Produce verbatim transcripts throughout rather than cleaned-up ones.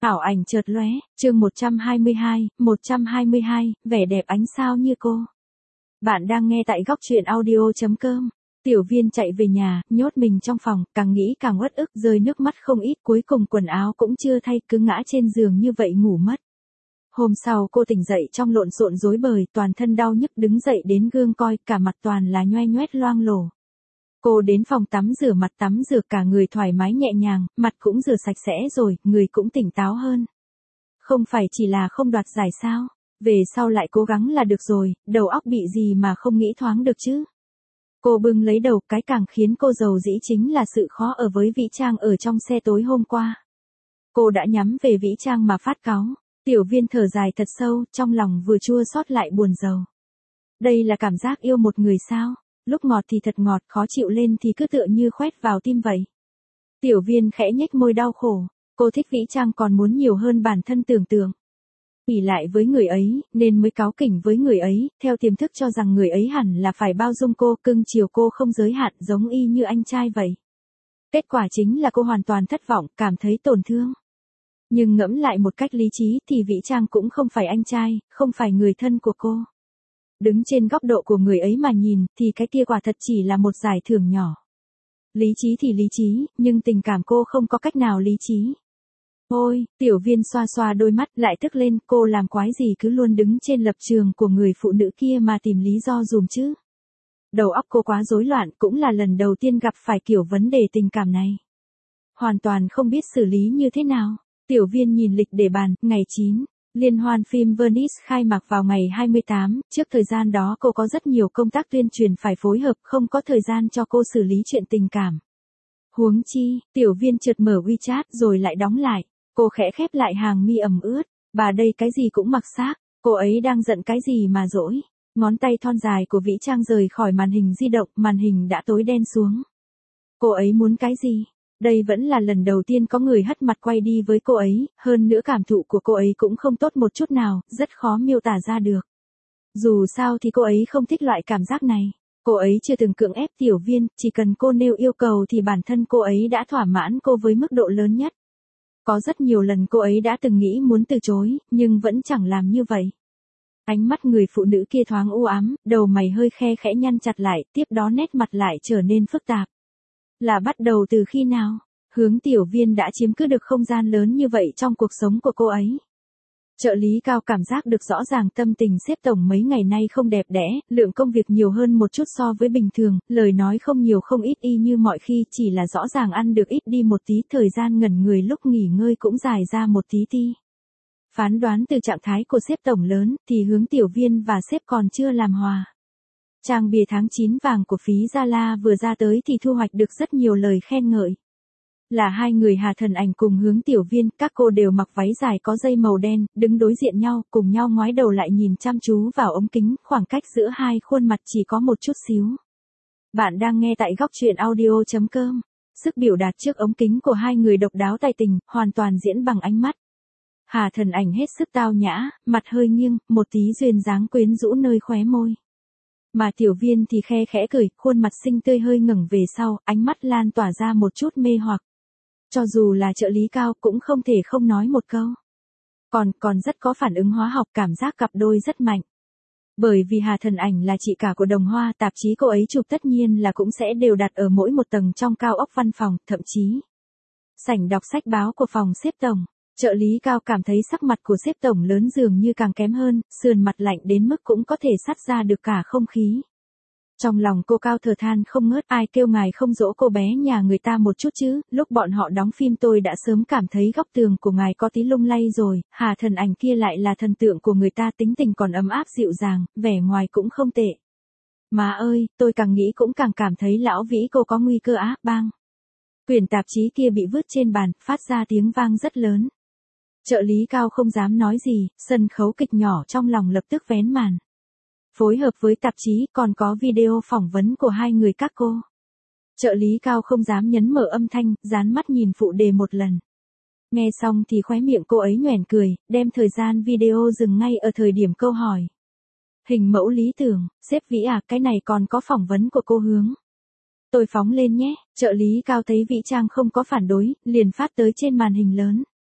Ảo ảnh chợt lóe, chương một trăm hai mươi hai, một trăm hai mươi hai, vẻ đẹp ánh sao như cô. Bạn đang nghe tại góc truyện audio chấm com. Tiểu Viên chạy về nhà, nhốt mình trong phòng, càng nghĩ càng uất ức, rơi nước mắt không ít, cuối cùng quần áo cũng chưa thay, cứ ngã trên giường như vậy ngủ mất. Hôm sau cô tỉnh dậy trong lộn xộn rối bời, toàn thân đau nhức, đứng dậy đến gương coi, cả mặt toàn là nhoe nhoét loang lổ. Cô đến phòng tắm rửa mặt, tắm rửa cả người thoải mái nhẹ nhàng, mặt cũng rửa sạch sẽ rồi, người cũng tỉnh táo hơn. Không phải chỉ là không đoạt giải sao? Về sau lại cố gắng là được rồi, đầu óc bị gì mà không nghĩ thoáng được chứ? Cô bưng lấy đầu, cái càng khiến cô giàu dĩ chính là sự khó ở với Vĩ Trang ở trong xe tối hôm qua. Cô đã nhắm về Vĩ Trang mà phát cáu. Tiểu Viên thở dài thật sâu, trong lòng vừa chua xót lại buồn rầu. Đây là cảm giác yêu một người sao? Lúc ngọt thì thật ngọt, khó chịu lên thì cứ tựa như khoét vào tim vậy. Tiểu Viên khẽ nhếch môi đau khổ. Cô thích Vĩ Trang còn muốn nhiều hơn bản thân tưởng tượng. ỷ lại với người ấy, nên mới cáu kỉnh với người ấy, theo tiềm thức cho rằng người ấy hẳn là phải bao dung cô, cưng chiều cô không giới hạn, giống y như anh trai vậy. Kết quả chính là cô hoàn toàn thất vọng, cảm thấy tổn thương. Nhưng ngẫm lại một cách lý trí thì Vĩ Trang cũng không phải anh trai, không phải người thân của cô. Đứng trên góc độ của người ấy mà nhìn, thì cái kia quả thật chỉ là một giải thưởng nhỏ. Lý trí thì lý trí, nhưng tình cảm cô không có cách nào lý trí. Ôi, Tiểu Viên xoa xoa đôi mắt, lại tức lên, cô làm quái gì cứ luôn đứng trên lập trường của người phụ nữ kia mà tìm lý do dùm chứ. Đầu óc cô quá rối loạn, cũng là lần đầu tiên gặp phải kiểu vấn đề tình cảm này. Hoàn toàn không biết xử lý như thế nào. Tiểu Viên nhìn lịch để bàn, ngày chín. Liên hoan phim Venice khai mạc vào ngày hai mươi tám, trước thời gian đó cô có rất nhiều công tác tuyên truyền phải phối hợp, không có thời gian cho cô xử lý chuyện tình cảm. Huống chi, Tiểu Viên chợt mở WeChat rồi lại đóng lại, cô khẽ khép lại hàng mi ẩm ướt, bà đây cái gì cũng mặc xác, cô ấy đang giận cái gì mà dỗi. Ngón tay thon dài của Vĩ Trang rời khỏi màn hình di động, màn hình đã tối đen xuống. Cô ấy muốn cái gì? Đây vẫn là lần đầu tiên có người hất mặt quay đi với cô ấy, hơn nữa cảm thụ của cô ấy cũng không tốt một chút nào, rất khó miêu tả ra được. Dù sao thì cô ấy không thích loại cảm giác này. Cô ấy chưa từng cưỡng ép Tiểu Viên, chỉ cần cô nêu yêu cầu thì bản thân cô ấy đã thỏa mãn cô với mức độ lớn nhất. Có rất nhiều lần cô ấy đã từng nghĩ muốn từ chối, nhưng vẫn chẳng làm như vậy. Ánh mắt người phụ nữ kia thoáng u ám, đầu mày hơi khe khẽ nhăn chặt lại, tiếp đó nét mặt lại trở nên phức tạp. Là bắt đầu từ khi nào? Hướng Tiểu Viên đã chiếm cứ được không gian lớn như vậy trong cuộc sống của cô ấy. Trợ lý Cao cảm giác được rõ ràng tâm tình sếp tổng mấy ngày nay không đẹp đẽ, lượng công việc nhiều hơn một chút so với bình thường, lời nói không nhiều không ít y như mọi khi, chỉ là rõ ràng ăn được ít đi một tí, thời gian ngẩn người lúc nghỉ ngơi cũng dài ra một tí ti. Phán đoán từ trạng thái của sếp tổng lớn, thì Hướng Tiểu Viên và sếp còn chưa làm hòa. Trang bìa tháng chín vàng của Phí Gia La vừa ra tới thì thu hoạch được rất nhiều lời khen ngợi. Là hai người Hà Thần Ảnh cùng Hướng Tiểu Viên, các cô đều mặc váy dài có dây màu đen, đứng đối diện nhau, cùng nhau ngoái đầu lại nhìn chăm chú vào ống kính, khoảng cách giữa hai khuôn mặt chỉ có một chút xíu. Bạn đang nghe tại góc truyện audio chấm com. Sức biểu đạt trước ống kính của hai người độc đáo tài tình, hoàn toàn diễn bằng ánh mắt. Hà Thần Ảnh hết sức tao nhã, mặt hơi nghiêng, một tí duyên dáng quyến rũ nơi khóe môi. Mà Tiểu Viên thì khe khẽ cười, khuôn mặt xinh tươi hơi ngẩng về sau, ánh mắt lan tỏa ra một chút mê hoặc. Cho dù là trợ lý Cao cũng không thể không nói một câu. Còn, còn rất có phản ứng hóa học, cảm giác cặp đôi rất mạnh. Bởi vì Hà Thần Ảnh là chị cả của Đồng Hoa, tạp chí cô ấy chụp tất nhiên là cũng sẽ đều đặt ở mỗi một tầng trong cao ốc văn phòng, thậm chí sảnh đọc sách báo của phòng sếp tổng. Trợ lý Cao cảm thấy sắc mặt của sếp tổng lớn dường như càng kém hơn, sườn mặt lạnh đến mức cũng có thể sắt ra được cả không khí. Trong lòng cô Cao thở than không ngớt, ai kêu ngài không dỗ cô bé nhà người ta một chút chứ, lúc bọn họ đóng phim tôi đã sớm cảm thấy góc tường của ngài có tí lung lay rồi, Hà Thần Ảnh kia lại là thần tượng của người ta, tính tình còn ấm áp dịu dàng, vẻ ngoài cũng không tệ. Má ơi, tôi càng nghĩ cũng càng cảm thấy lão Vĩ cô có nguy cơ á, bang. Quyển tạp chí kia bị vứt trên bàn, phát ra tiếng vang rất lớn. Trợ lý Cao không dám nói gì, sân khấu kịch nhỏ trong lòng lập tức vén màn. Phối hợp với tạp chí còn có video phỏng vấn của hai người các cô. Trợ lý Cao không dám nhấn mở âm thanh, dán mắt nhìn phụ đề một lần. Nghe xong thì khóe miệng cô ấy nhoẻn cười, đem thời gian video dừng ngay ở thời điểm câu hỏi. Hình mẫu lý tưởng, sếp Vĩ à, cái này còn có phỏng vấn của cô Hướng. Tôi phóng lên nhé, trợ lý Cao thấy Vĩ Trang không có phản đối, liền phát tới trên màn hình lớn.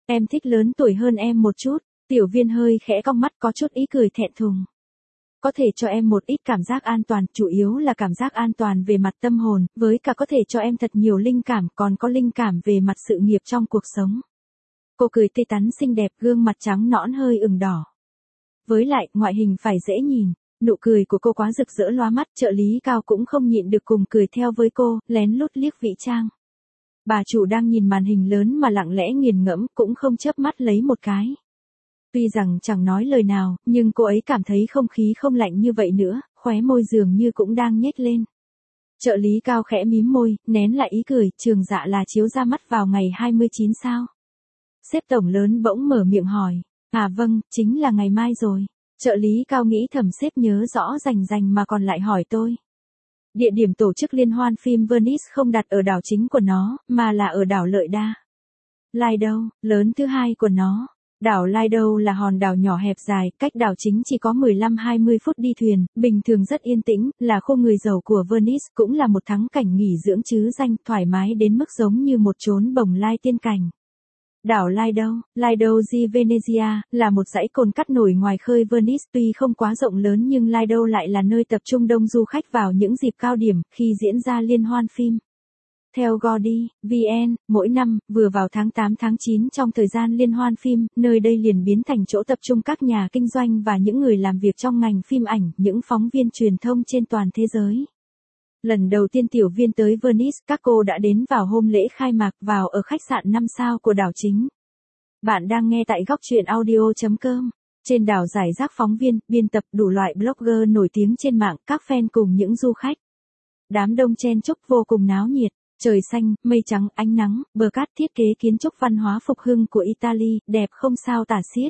Em thích lớn tuổi hơn em một chút. Tiểu Viên hơi khẽ cong mắt có chút ý cười thẹn thùng. Có thể cho em một ít cảm giác an toàn, chủ yếu là cảm giác an toàn về mặt tâm hồn, với cả có thể cho em thật nhiều linh cảm, còn có linh cảm về mặt sự nghiệp trong cuộc sống. Cô cười tươi tắn xinh đẹp, gương mặt trắng nõn hơi ửng đỏ. Với lại, ngoại hình phải dễ nhìn. Nụ cười của cô quá rực rỡ lóa mắt, trợ lý Cao cũng không nhịn được cùng cười theo với cô, lén lút liếc Vĩ Trang. Bà chủ đang nhìn màn hình lớn mà lặng lẽ nghiền ngẫm, cũng không chớp mắt lấy một cái. Tuy rằng chẳng nói lời nào, nhưng cô ấy cảm thấy không khí không lạnh như vậy nữa, khóe môi dường như cũng đang nhếch lên. Trợ lý Cao khẽ mím môi, nén lại ý cười, Trường Dạ là chiếu ra mắt vào ngày hai mươi chín sao? Sếp tổng lớn bỗng mở miệng hỏi. À vâng, chính là ngày mai rồi. Trợ lý Cao nghĩ thầm sếp nhớ rõ rành rành mà còn lại hỏi tôi. Địa điểm tổ chức liên hoan phim Venice không đặt ở đảo chính của nó, mà là ở đảo Lợi Đa. Lido, lớn thứ hai của nó. Đảo Lido là hòn đảo nhỏ hẹp dài, cách đảo chính chỉ có mười lăm đến hai mươi phút đi thuyền, bình thường rất yên tĩnh, là khu người giàu của Venice, cũng là một thắng cảnh nghỉ dưỡng chứ danh, thoải mái đến mức giống như một chốn bồng lai tiên cảnh. Đảo Lido, Lido di Venezia, là một dãy cồn cát nổi ngoài khơi Venice, tuy không quá rộng lớn nhưng Lido lại là nơi tập trung đông du khách vào những dịp cao điểm, khi diễn ra liên hoan phim. Theo Gordy, vê en, mỗi năm, vừa vào tháng tám tháng chín trong thời gian liên hoan phim, nơi đây liền biến thành chỗ tập trung các nhà kinh doanh và những người làm việc trong ngành phim ảnh, những phóng viên truyền thông trên toàn thế giới. Lần đầu tiên Tiểu Viên tới Venice, các cô đã đến vào hôm lễ khai mạc, vào ở khách sạn năm sao của đảo chính. Bạn đang nghe tại góc truyện audio chấm com. Trên đảo rải rác phóng viên, biên tập, đủ loại blogger nổi tiếng trên mạng, các fan cùng những du khách. Đám đông chen chúc vô cùng náo nhiệt. Trời xanh, mây trắng, ánh nắng, bờ cát, thiết kế kiến trúc văn hóa phục hưng của Italy, đẹp không sao tả xiết.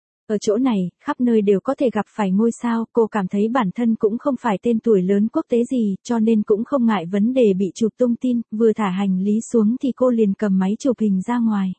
Ở chỗ này, khắp nơi đều có thể gặp phải ngôi sao, cô cảm thấy bản thân cũng không phải tên tuổi lớn quốc tế gì, cho nên cũng không ngại vấn đề bị chụp tung tin, vừa thả hành lý xuống thì cô liền cầm máy chụp hình ra ngoài.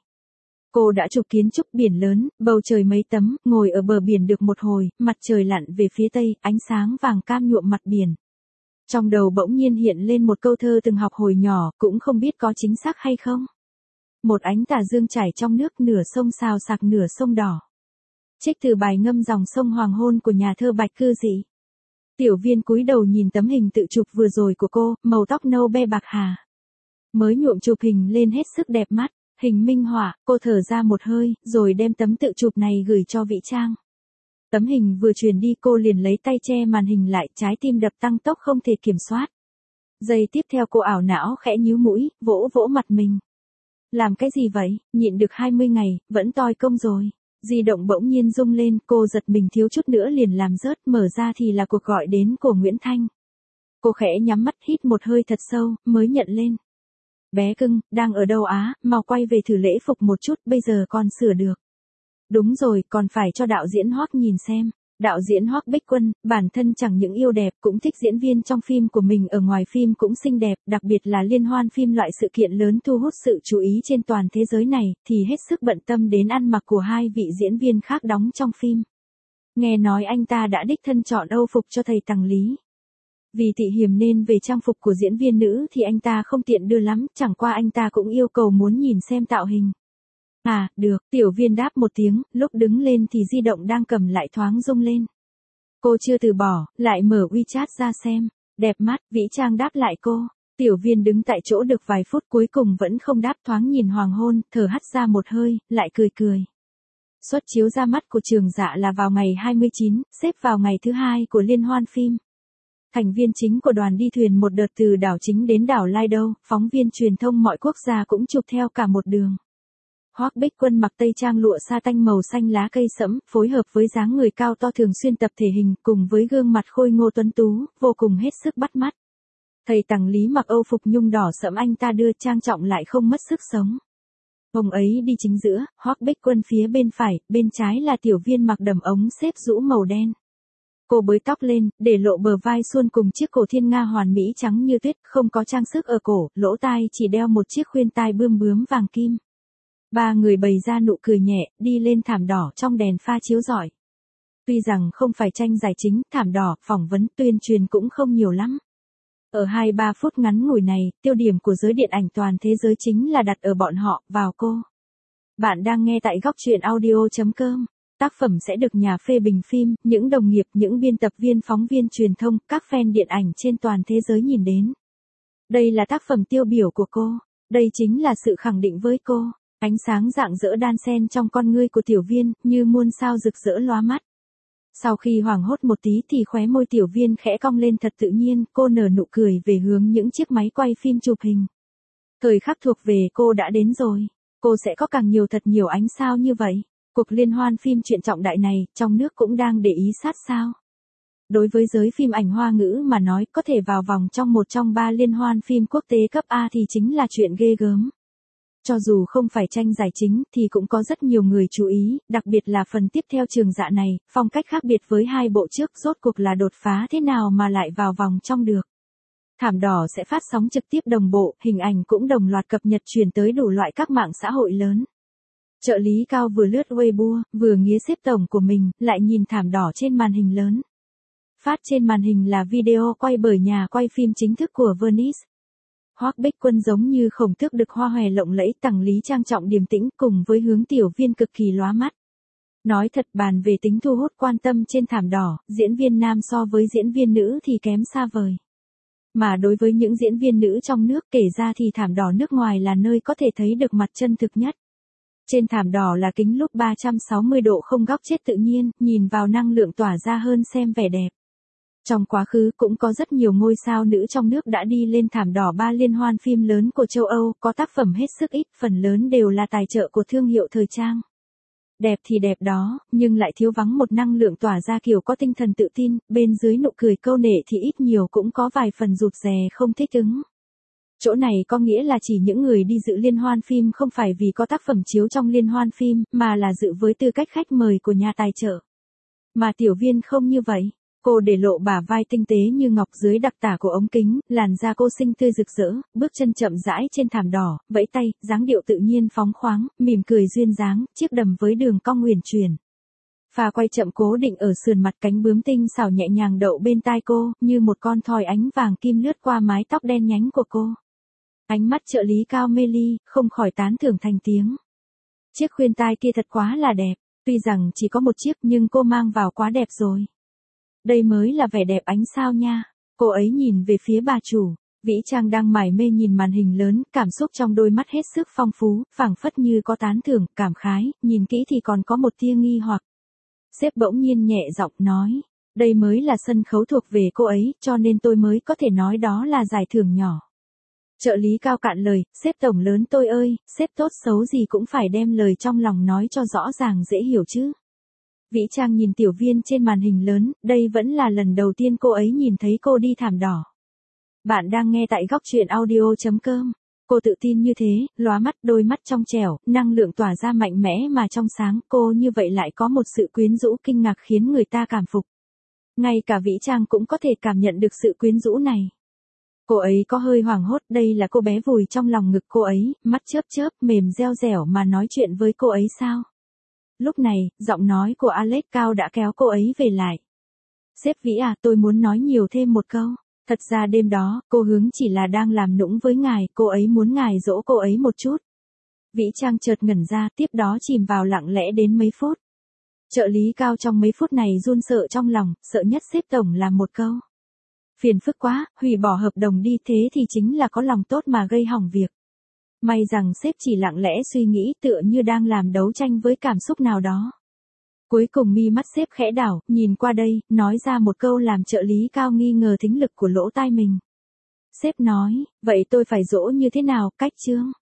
Cô đã chụp kiến trúc biển lớn, bầu trời mấy tấm, ngồi ở bờ biển được một hồi, mặt trời lặn về phía tây, ánh sáng vàng cam nhuộm mặt biển. Trong đầu bỗng nhiên hiện lên một câu thơ từng học hồi nhỏ, cũng không biết có chính xác hay không. Một ánh tà dương chảy trong nước, nửa sông xào sạc nửa sông đỏ. Trích từ bài ngâm dòng sông hoàng hôn của nhà thơ Bạch Cư Dị. Tiểu Viên cúi đầu nhìn tấm hình tự chụp vừa rồi của cô, màu tóc nâu be bạc hà. Mới nhuộm chụp hình lên hết sức đẹp mắt, hình minh họa, cô thở ra một hơi, rồi đem tấm tự chụp này gửi cho Vĩ Trang. Tấm hình vừa truyền đi cô liền lấy tay che màn hình lại, trái tim đập tăng tốc không thể kiểm soát. Giây tiếp theo cô ảo não khẽ nhíu mũi, vỗ vỗ mặt mình. Làm cái gì vậy, nhịn được hai mươi ngày, vẫn toi công rồi. Di động bỗng nhiên rung lên, cô giật mình thiếu chút nữa liền làm rớt, mở ra thì là cuộc gọi đến của Nguyễn Thanh. Cô khẽ nhắm mắt hít một hơi thật sâu, mới nhận lên. Bé cưng, đang ở đâu á, mau quay về thử lễ phục một chút, bây giờ còn sửa được. Đúng rồi, còn phải cho đạo diễn Hoắc nhìn xem. Đạo diễn Hoắc Bích Quân, bản thân chẳng những yêu đẹp, cũng thích diễn viên trong phim của mình ở ngoài phim cũng xinh đẹp, đặc biệt là liên hoan phim loại sự kiện lớn thu hút sự chú ý trên toàn thế giới này, thì hết sức bận tâm đến ăn mặc của hai vị diễn viên khác đóng trong phim. Nghe nói anh ta đã đích thân chọn âu phục cho thầy Tằng Lý. Vì thị hiềm nên về trang phục của diễn viên nữ thì anh ta không tiện đưa lắm, chẳng qua anh ta cũng yêu cầu muốn nhìn xem tạo hình. À, được, Tiểu Viên đáp một tiếng, lúc đứng lên thì di động đang cầm lại thoáng rung lên. Cô chưa từ bỏ, lại mở WeChat ra xem. Đẹp mắt, Vĩ Trang đáp lại cô. Tiểu Viên đứng tại chỗ được vài phút cuối cùng vẫn không đáp, thoáng nhìn hoàng hôn, thở hắt ra một hơi, lại cười cười. Suất chiếu ra mắt của Trường Dạ là vào ngày hai mươi chín, xếp vào ngày thứ hai của liên hoan phim. Thành viên chính của đoàn đi thuyền một đợt từ đảo chính đến đảo Lido, phóng viên truyền thông mọi quốc gia cũng chụp theo cả một đường. Hoắc Bích Quân mặc tây trang lụa sa tanh màu xanh lá cây sẫm, phối hợp với dáng người cao to thường xuyên tập thể hình, cùng với gương mặt khôi ngô tuấn tú, vô cùng hết sức bắt mắt. Thầy Tằng Lý mặc âu phục nhung đỏ sẫm, anh ta đưa trang trọng lại không mất sức sống. Ông ấy đi chính giữa, Hoắc Bích Quân phía bên phải, bên trái là Tiểu Viên mặc đầm ống xếp rũ màu đen. Cô bới tóc lên, để lộ bờ vai suôn cùng chiếc cổ thiên nga hoàn mỹ trắng như tuyết, không có trang sức ở cổ, lỗ tai chỉ đeo một chiếc khuyên tai bươm bướm vàng kim. Ba người bày ra nụ cười nhẹ, đi lên thảm đỏ trong đèn pha chiếu rọi. Tuy rằng không phải tranh giải chính, thảm đỏ, phỏng vấn, tuyên truyền cũng không nhiều lắm. Ở hai ba phút ngắn ngủi này, tiêu điểm của giới điện ảnh toàn thế giới chính là đặt ở bọn họ, vào cô. Bạn đang nghe tại góc truyện audio chấm com. Tác phẩm sẽ được nhà phê bình phim, những đồng nghiệp, những biên tập viên, phóng viên truyền thông, các fan điện ảnh trên toàn thế giới nhìn đến. Đây là tác phẩm tiêu biểu của cô. Đây chính là sự khẳng định với cô. Ánh sáng rạng rỡ đan xen trong con ngươi của Tiểu Viên, như muôn sao rực rỡ lóa mắt. Sau khi hoảng hốt một tí thì khóe môi Tiểu Viên khẽ cong lên thật tự nhiên, cô nở nụ cười về hướng những chiếc máy quay phim chụp hình. Thời khắc thuộc về cô đã đến rồi. Cô sẽ có càng nhiều thật nhiều ánh sao như vậy. Cuộc liên hoan phim chuyện trọng đại này, trong nước cũng đang để ý sát sao. Đối với giới phim ảnh Hoa ngữ mà nói, có thể vào vòng trong một trong ba liên hoan phim quốc tế cấp A thì chính là chuyện ghê gớm. Cho dù không phải tranh giải chính thì cũng có rất nhiều người chú ý, đặc biệt là phần tiếp theo Trường Dạ này, phong cách khác biệt với hai bộ trước, rốt cuộc là đột phá thế nào mà lại vào vòng trong được. Thảm đỏ sẽ phát sóng trực tiếp đồng bộ, hình ảnh cũng đồng loạt cập nhật truyền tới đủ loại các mạng xã hội lớn. Trợ lý Cao vừa lướt Weibo, vừa nghía xếp tổng của mình, lại nhìn thảm đỏ trên màn hình lớn. Phát trên màn hình là video quay bởi nhà quay phim chính thức của Venice. Hoắc Bích Quân giống như khổng tước được hoa hòe lộng lẫy, tằng lý trang trọng điềm tĩnh cùng với hướng Tiểu Viên cực kỳ lóa mắt. Nói thật, bàn về tính thu hút quan tâm trên thảm đỏ, diễn viên nam so với diễn viên nữ thì kém xa vời. Mà đối với những diễn viên nữ trong nước kể ra thì thảm đỏ nước ngoài là nơi có thể thấy được mặt chân thực nhất. Trên thảm đỏ là kính lúp ba trăm sáu mươi độ không góc chết tự nhiên, nhìn vào năng lượng tỏa ra hơn xem vẻ đẹp. Trong quá khứ cũng có rất nhiều ngôi sao nữ trong nước đã đi lên thảm đỏ ba liên hoan phim lớn của châu Âu, có tác phẩm hết sức ít, phần lớn đều là tài trợ của thương hiệu thời trang. Đẹp thì đẹp đó, nhưng lại thiếu vắng một năng lượng tỏa ra kiểu có tinh thần tự tin, bên dưới nụ cười câu nệ thì ít nhiều cũng có vài phần rụt rè không thích ứng. Chỗ này có nghĩa là chỉ những người đi dự liên hoan phim không phải vì có tác phẩm chiếu trong liên hoan phim, mà là dự với tư cách khách mời của nhà tài trợ. Mà Tiểu Viên không như vậy. Cô để lộ bả vai tinh tế như ngọc dưới đặc tả của ống kính, làn da cô xinh tươi rực rỡ, bước chân chậm rãi trên thảm đỏ, vẫy tay, dáng điệu tự nhiên phóng khoáng, mỉm cười duyên dáng, chiếc đầm với đường cong huyền chuyển. Pha quay chậm cố định ở sườn mặt, cánh bướm tinh xảo nhẹ nhàng đậu bên tai cô, như một con thoi ánh vàng kim lướt qua mái tóc đen nhánh của cô. Ánh mắt trợ lý Cao mê ly, không khỏi tán thưởng thành tiếng. Chiếc khuyên tai kia thật quá là đẹp, tuy rằng chỉ có một chiếc nhưng cô mang vào quá đẹp rồi. Đây mới là vẻ đẹp ánh sao nha. Cô ấy nhìn về phía bà chủ. Vĩ Trang đang mải mê nhìn màn hình lớn, cảm xúc trong đôi mắt hết sức phong phú, phảng phất như có tán thưởng, cảm khái, nhìn kỹ thì còn có một tia nghi hoặc. Sếp bỗng nhiên nhẹ giọng nói, đây mới là sân khấu thuộc về cô ấy, cho nên tôi mới có thể nói đó là giải thưởng nhỏ. Trợ lý Cao cạn lời, sếp tổng lớn tôi ơi, sếp tốt xấu gì cũng phải đem lời trong lòng nói cho rõ ràng dễ hiểu chứ. Vĩ Trang nhìn Tiểu Viên trên màn hình lớn, đây vẫn là lần đầu tiên cô ấy nhìn thấy cô đi thảm đỏ. Bạn đang nghe tại góc truyện audio chấm com. Cô tự tin như thế, lóa mắt, đôi mắt trong trẻo, năng lượng tỏa ra mạnh mẽ mà trong sáng, cô như vậy lại có một sự quyến rũ kinh ngạc khiến người ta cảm phục. Ngay cả Vĩ Trang cũng có thể cảm nhận được sự quyến rũ này. Cô ấy có hơi hoảng hốt, đây là cô bé vùi trong lòng ngực cô ấy, mắt chớp chớp, mềm reo rẻo mà nói chuyện với cô ấy sao? Lúc này, giọng nói của Alex Cao đã kéo cô ấy về lại. Sếp Vĩ à, tôi muốn nói nhiều thêm một câu. Thật ra đêm đó, cô Hướng chỉ là đang làm nũng với ngài, cô ấy muốn ngài dỗ cô ấy một chút. Vĩ Trang chợt ngẩn ra, tiếp đó chìm vào lặng lẽ đến mấy phút. Trợ lý Cao trong mấy phút này run sợ trong lòng, sợ nhất sếp tổng làm một câu. Phiền phức quá, hủy bỏ hợp đồng đi, thế thì chính là có lòng tốt mà gây hỏng việc. May rằng sếp chỉ lặng lẽ suy nghĩ, tựa như đang làm đấu tranh với cảm xúc nào đó. Cuối cùng mi mắt sếp khẽ đảo, nhìn qua đây, nói ra một câu làm trợ lý Cao nghi ngờ thính lực của lỗ tai mình. Sếp nói, vậy tôi phải dỗ như thế nào, cách chương?